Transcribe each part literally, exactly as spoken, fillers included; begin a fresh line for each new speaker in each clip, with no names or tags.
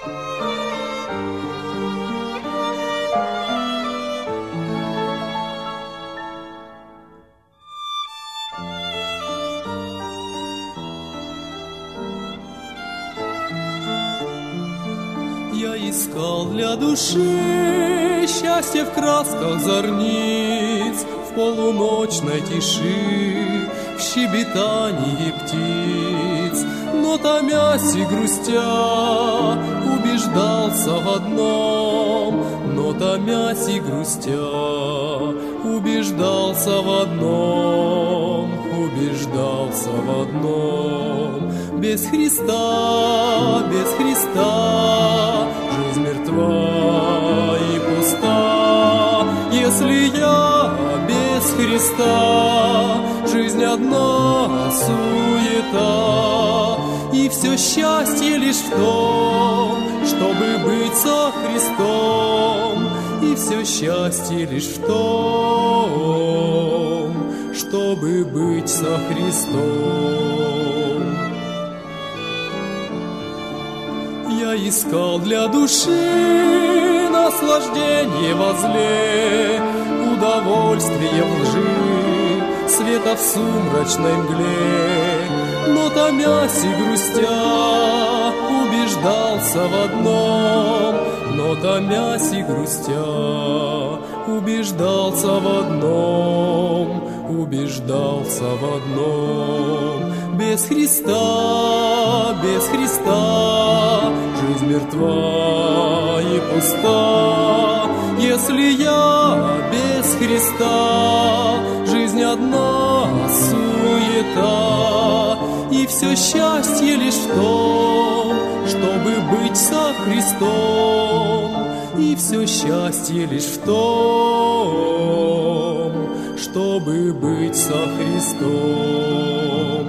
Я искал для души счастье в красках зорниц, в полуночной тиши, в щебетании птиц. Но томясь и грустя, убеждался в одном, но томясь и грустя, убеждался в одном, убеждался в одном. Без Христа, без Христа жизнь мертва и пуста. Если я без Христа, жизнь одна суета. И все счастье лишь в том, чтобы быть со Христом. И все счастье лишь в том, чтобы быть со Христом. Я искал для души наслаждение во зле, удовольствие в лжи, света в сумрачной мгле. Но томясь и грустя, убеждался в одном, но томясь и грустя, убеждался в одном, убеждался в одном. Без Христа, без Христа жизнь мертва и пуста. Если я без Христа, жизнь одна суета. И все счастье лишь в том, чтобы быть со Христом. И все счастье лишь в том, чтобы быть со Христом.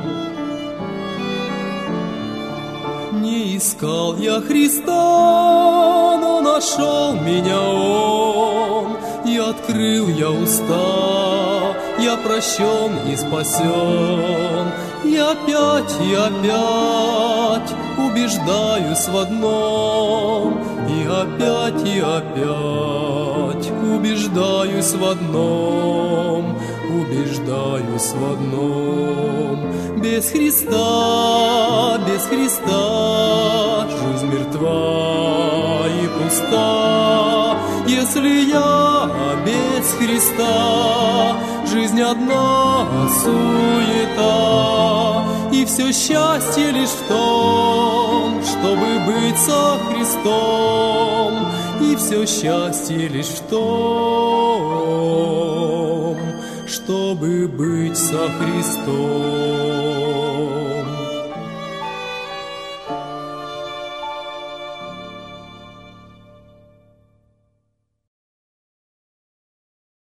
Не искал я Христа, но нашел меня Он, и открыл я уста, я прощен и спасен. И опять, и опять убеждаюсь в одном, и опять, и опять убеждаюсь в одном, убеждаюсь в одном. Без Христа, без Христа жизнь мертва и пуста. Если я без Христа, жизнь одна суета. И все счастье лишь в том, чтобы быть со Христом. И все счастье лишь в том, чтобы быть со Христом.